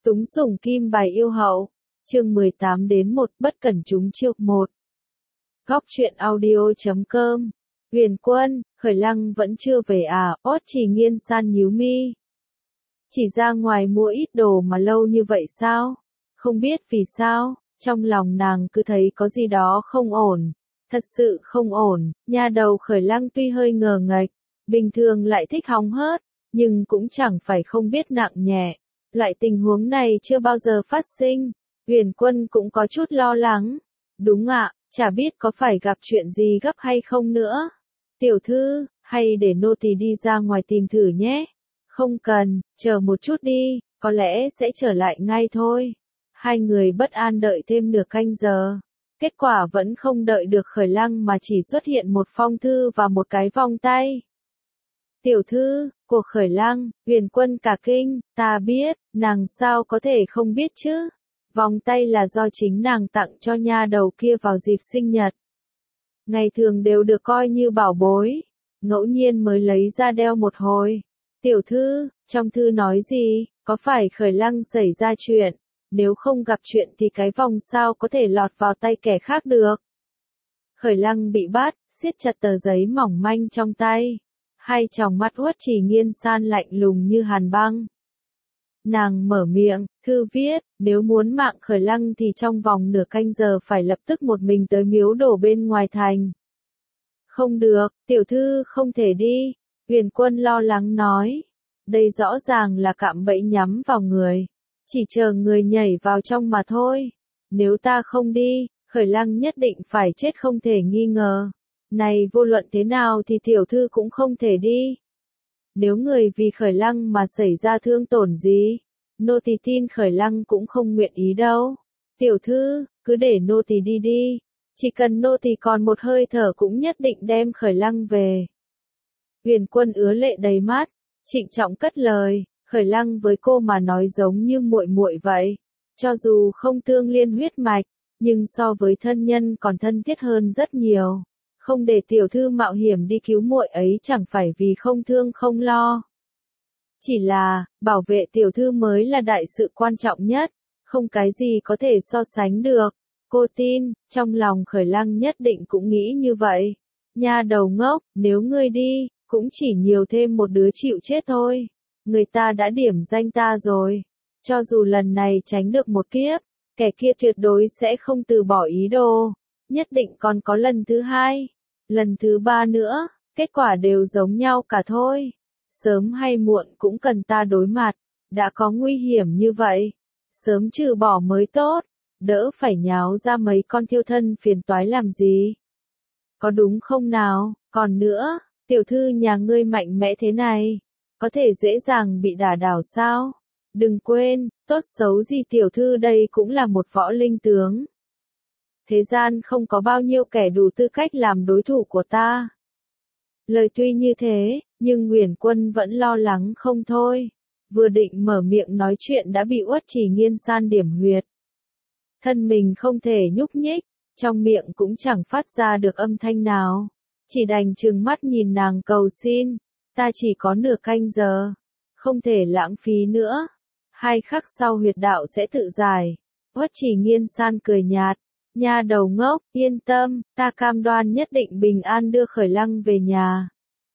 Túng sủng kim bài yêu hậu. Chương 18-1 bất cẩn trúng chiêu 1. Góc truyện audio.com. Huyền Quân, Khởi Lăng vẫn chưa về à? Ốt Chỉ Nghiên san nhíu mi. Chỉ ra ngoài mua ít đồ mà lâu như vậy sao? Không biết vì sao, trong lòng nàng cứ thấy có gì đó không ổn. Thật sự không ổn, nha đầu Khởi Lăng tuy hơi ngờ nghệch, bình thường lại thích hóng hớt, nhưng cũng chẳng phải không biết nặng nhẹ. Loại tình huống này chưa bao giờ phát sinh. Huyền Quân cũng có chút lo lắng. Đúng ạ, chả biết có phải gặp chuyện gì gấp hay không nữa. Tiểu thư, hay để nô tỳ đi ra ngoài tìm thử nhé. Không cần, chờ một chút đi, có lẽ sẽ trở lại ngay thôi. Hai người bất an đợi thêm nửa canh giờ. Kết quả vẫn không đợi được Khởi Lăng mà chỉ xuất hiện một phong thư và một cái vòng tay. Tiểu thư, của Khởi Lăng, Huyền Quân cả kinh, ta biết, nàng sao có thể không biết chứ. Vòng tay là do chính nàng tặng cho nha đầu kia vào dịp sinh nhật. Ngày thường đều được coi như bảo bối, ngẫu nhiên mới lấy ra đeo một hồi. Tiểu thư, trong thư nói gì, có phải Khởi Lăng xảy ra chuyện, nếu không gặp chuyện thì cái vòng sao có thể lọt vào tay kẻ khác được. Khởi Lăng bị bắt, siết chặt tờ giấy mỏng manh trong tay. Hai tròng mắt Uất Chỉ Nghiên san lạnh lùng như hàn băng. Nàng mở miệng, thư viết, nếu muốn mạng Khởi Lăng thì trong vòng nửa canh giờ phải lập tức một mình tới miếu đổ bên ngoài thành. Không được, tiểu thư không thể đi, Huyền Quân lo lắng nói. Đây rõ ràng là cạm bẫy nhắm vào người, chỉ chờ người nhảy vào trong mà thôi. Nếu ta không đi, Khởi Lăng nhất định phải chết không thể nghi ngờ. Này vô luận thế nào thì tiểu thư cũng không thể đi. Nếu người vì Khởi Lăng mà xảy ra thương tổn gì, nô tỳ tin Khởi Lăng cũng không nguyện ý đâu. Tiểu thư, cứ để nô tỳ đi đi, chỉ cần nô tỳ còn một hơi thở cũng nhất định đem Khởi Lăng về. Huyền Quân ứa lệ đầy mắt, trịnh trọng cất lời, Khởi Lăng với cô mà nói giống như muội muội vậy, cho dù không tương liên huyết mạch, nhưng so với thân nhân còn thân thiết hơn rất nhiều. Không để tiểu thư mạo hiểm đi cứu muội ấy chẳng phải vì không thương không lo. Chỉ là, bảo vệ tiểu thư mới là đại sự quan trọng nhất, không cái gì có thể so sánh được. Cô tin, trong lòng Khởi Lăng nhất định cũng nghĩ như vậy. Nha đầu ngốc, nếu ngươi đi, cũng chỉ nhiều thêm một đứa chịu chết thôi. Người ta đã điểm danh ta rồi. Cho dù lần này tránh được một kiếp, kẻ kia tuyệt đối sẽ không từ bỏ ý đồ. Nhất định còn có lần thứ hai. Lần thứ ba nữa, kết quả đều giống nhau cả thôi. Sớm hay muộn cũng cần ta đối mặt, đã có nguy hiểm như vậy. Sớm trừ bỏ mới tốt, đỡ phải nháo ra mấy con thiêu thân phiền toái làm gì. Có đúng không nào, còn nữa, tiểu thư nhà ngươi mạnh mẽ thế này, có thể dễ dàng bị đả đảo sao? Đừng quên, tốt xấu gì tiểu thư đây cũng là một võ linh tướng. Thế gian không có bao nhiêu kẻ đủ tư cách làm đối thủ của ta. Lời tuy như thế, nhưng Huyền Quân vẫn lo lắng không thôi. Vừa định mở miệng nói chuyện đã bị Uất Chỉ Nghiên san điểm huyệt. Thân mình không thể nhúc nhích, trong miệng cũng chẳng phát ra được âm thanh nào. Chỉ đành trừng mắt nhìn nàng cầu xin, ta chỉ có nửa canh giờ, không thể lãng phí nữa. 2 khắc sau huyệt đạo sẽ tự giải. Uất Chỉ Nghiên san cười nhạt. Nha đầu ngốc, yên tâm, ta cam đoan nhất định bình an đưa Khởi Lăng về nhà.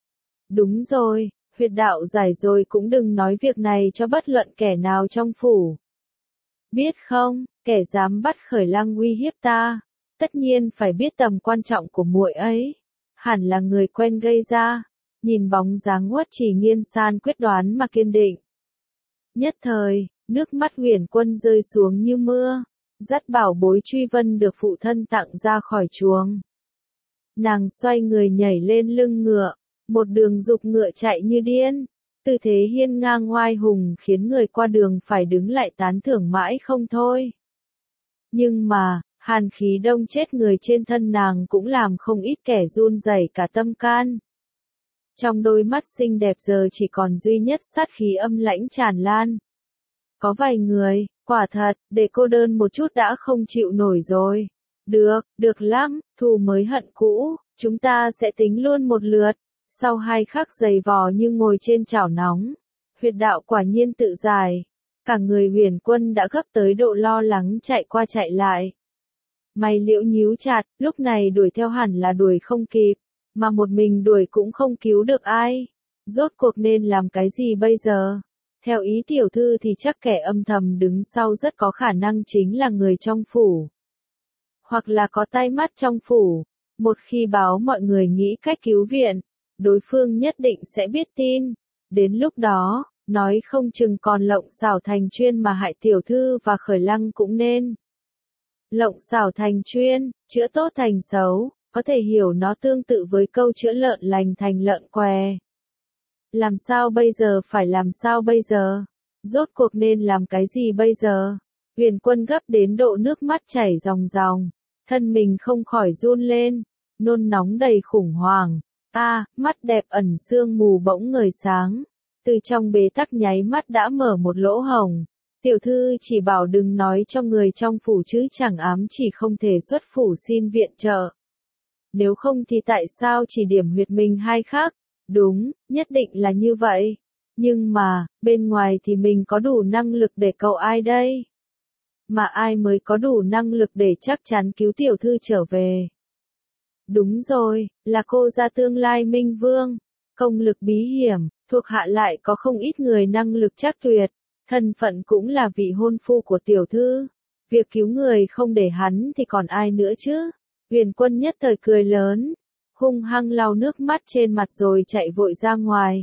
Đúng rồi, huyệt đạo giải rồi cũng đừng nói việc này cho bất luận kẻ nào trong phủ. Biết không, kẻ dám bắt Khởi Lăng uy hiếp ta, tất nhiên phải biết tầm quan trọng của muội ấy. Hẳn là người quen gây ra. Nhìn bóng dáng Uất Chỉ Nghiên san quyết đoán mà kiên định. Nhất thời, nước mắt Huyền Quân rơi xuống như mưa. Dắt bảo bối Truy Vân được phụ thân tặng ra khỏi chuồng. Nàng xoay người nhảy lên lưng ngựa, một đường dục ngựa chạy như điên. Tư thế hiên ngang oai hùng khiến người qua đường phải đứng lại tán thưởng mãi không thôi. Nhưng mà, hàn khí đông chết người trên thân nàng cũng làm không ít kẻ run rẩy cả tâm can. Trong đôi mắt xinh đẹp giờ chỉ còn duy nhất sát khí âm lãnh tràn lan. Có vài người, quả thật, để cô đơn một chút đã không chịu nổi rồi. Được lắm, thù mới hận cũ, chúng ta sẽ tính luôn một lượt. Sau 2 khắc giày vò như ngồi trên chảo nóng, huyệt đạo quả nhiên tự giải. Cả người Huyền Quân đã gấp tới độ lo lắng chạy qua chạy lại. Mày liễu nhíu chặt, lúc này đuổi theo hẳn là đuổi không kịp, mà một mình đuổi cũng không cứu được ai. Rốt cuộc nên làm cái gì bây giờ? Theo ý tiểu thư thì chắc kẻ âm thầm đứng sau rất có khả năng chính là người trong phủ. Hoặc là có tay mắt trong phủ. Một khi báo mọi người nghĩ cách cứu viện, đối phương nhất định sẽ biết tin. Đến lúc đó, nói không chừng còn lộng xảo thành chuyên mà hại tiểu thư và Khởi Lăng cũng nên. Lộng xảo thành chuyên, chữa tốt thành xấu, có thể hiểu nó tương tự với câu chữa lợn lành thành lợn què. Làm sao bây giờ, phải làm sao bây giờ? Rốt cuộc nên làm cái gì bây giờ? Huyền Quân gấp đến độ nước mắt chảy ròng ròng, thân mình không khỏi run lên, nôn nóng đầy khủng hoảng. Mắt đẹp ẩn sương mù bỗng ngời sáng, từ trong bế tắc nháy mắt đã mở một lỗ hổng. Tiểu thư chỉ bảo đừng nói cho người trong phủ chứ chẳng ám chỉ không thể xuất phủ xin viện trợ. Nếu không thì tại sao chỉ điểm huyệt mình hai khác? Đúng, nhất định là như vậy. Nhưng mà, bên ngoài thì mình có đủ năng lực để cầu ai đây? Mà ai mới có đủ năng lực để chắc chắn cứu tiểu thư trở về? Đúng rồi, là cô gia tương lai Minh Vương. Công lực bí hiểm, thuộc hạ lại có không ít người năng lực chắc tuyệt. Thân phận cũng là vị hôn phu của tiểu thư. Việc cứu người không để hắn thì còn ai nữa chứ? Huyền Quân nhất thời cười lớn, hung hăng lau nước mắt trên mặt rồi chạy vội ra ngoài.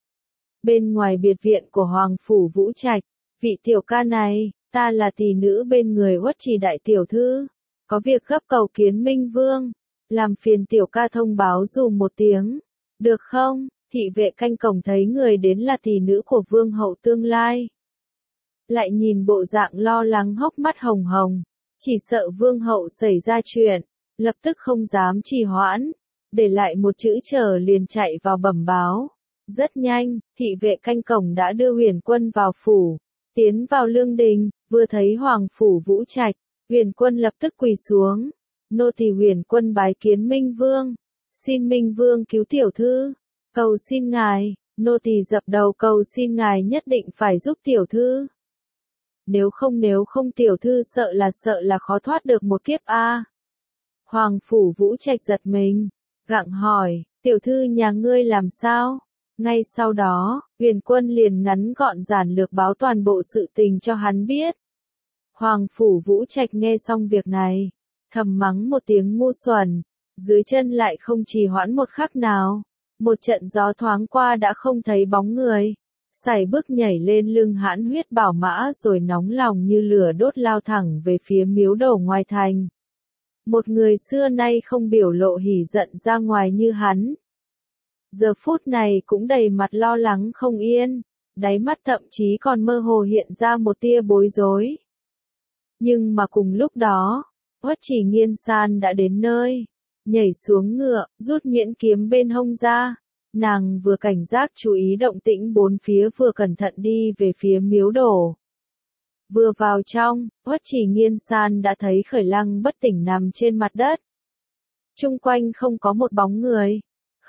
Bên ngoài biệt viện của Hoàng Phủ Vũ Trạch, vị tiểu ca này, ta là tỷ nữ bên người Uất Trì đại tiểu thư. Có việc gấp cầu kiến Minh Vương, làm phiền tiểu ca thông báo dùm một tiếng. Được không? Thị vệ canh cổng thấy người đến là tỷ nữ của Vương hậu tương lai. Lại nhìn bộ dạng lo lắng hốc mắt hồng hồng, chỉ sợ Vương hậu xảy ra chuyện, lập tức không dám trì hoãn, để lại một chữ chờ liền chạy vào bẩm báo. Rất nhanh, thị vệ canh cổng đã đưa Huyền Quân vào phủ, tiến vào lương đình, vừa thấy Hoàng Phủ Vũ Trạch, Huyền Quân lập tức quỳ xuống. Nô tỳ Huyền Quân bái kiến Minh Vương, xin Minh Vương cứu tiểu thư, cầu xin ngài, nô tỳ dập đầu cầu xin ngài nhất định phải giúp tiểu thư. Nếu không tiểu thư sợ là khó thoát được một kiếp a. Hoàng Phủ Vũ Trạch giật mình, gặng hỏi, tiểu thư nhà ngươi làm sao? Ngay sau đó, Huyền Quân liền ngắn gọn giản lược báo toàn bộ sự tình cho hắn biết. Hoàng Phủ Vũ Trạch nghe xong việc này, thầm mắng một tiếng ngu xuẩn, dưới chân lại không trì hoãn một khắc nào. Một trận gió thoáng qua đã không thấy bóng người, sải bước nhảy lên lưng hãn huyết bảo mã rồi nóng lòng như lửa đốt lao thẳng về phía miếu đổ ngoài thành. Một người xưa nay không biểu lộ hỉ giận ra ngoài như hắn. Giờ phút này cũng đầy mặt lo lắng không yên, đáy mắt thậm chí còn mơ hồ hiện ra một tia bối rối. Nhưng mà cùng lúc đó, Uất Chỉ Nghiên San đã đến nơi, nhảy xuống ngựa, rút nhuyễn kiếm bên hông ra. Nàng vừa cảnh giác chú ý động tĩnh bốn phía vừa cẩn thận đi về phía miếu đổ. Vừa vào trong, Uất Chỉ Nghiên San đã thấy Khởi Lăng bất tỉnh nằm trên mặt đất. Chung quanh không có một bóng người.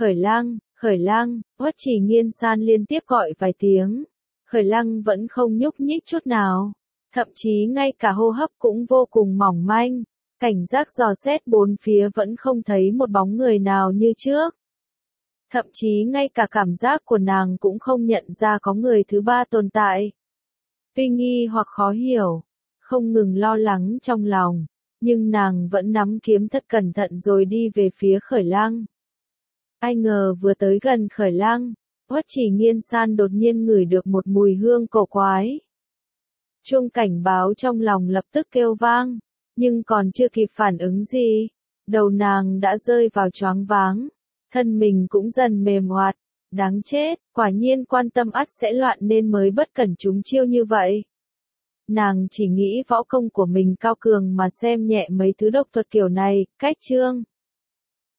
Khởi Lăng, Uất Chỉ Nghiên San liên tiếp gọi vài tiếng. Khởi Lăng vẫn không nhúc nhích chút nào. Thậm chí ngay cả hô hấp cũng vô cùng mỏng manh. Cảnh giác dò xét bốn phía vẫn không thấy một bóng người nào như trước. Thậm chí ngay cả cảm giác của nàng cũng không nhận ra có người thứ ba tồn tại. Tuy nghi hoặc khó hiểu, không ngừng lo lắng trong lòng, nhưng nàng vẫn nắm kiếm thật cẩn thận rồi đi về phía Khởi Lăng. Ai ngờ vừa tới gần Khởi Lăng, Uất Chỉ Nghiên San đột nhiên ngửi được một mùi hương cổ quái. Chuông cảnh báo trong lòng lập tức kêu vang, nhưng còn chưa kịp phản ứng gì, đầu nàng đã rơi vào choáng váng, thân mình cũng dần mềm oặt. Đáng chết, quả nhiên quan tâm ắt sẽ loạn nên mới bất cẩn trúng chiêu như vậy. Nàng chỉ nghĩ võ công của mình cao cường mà xem nhẹ mấy thứ độc thuật kiểu này, cách chương.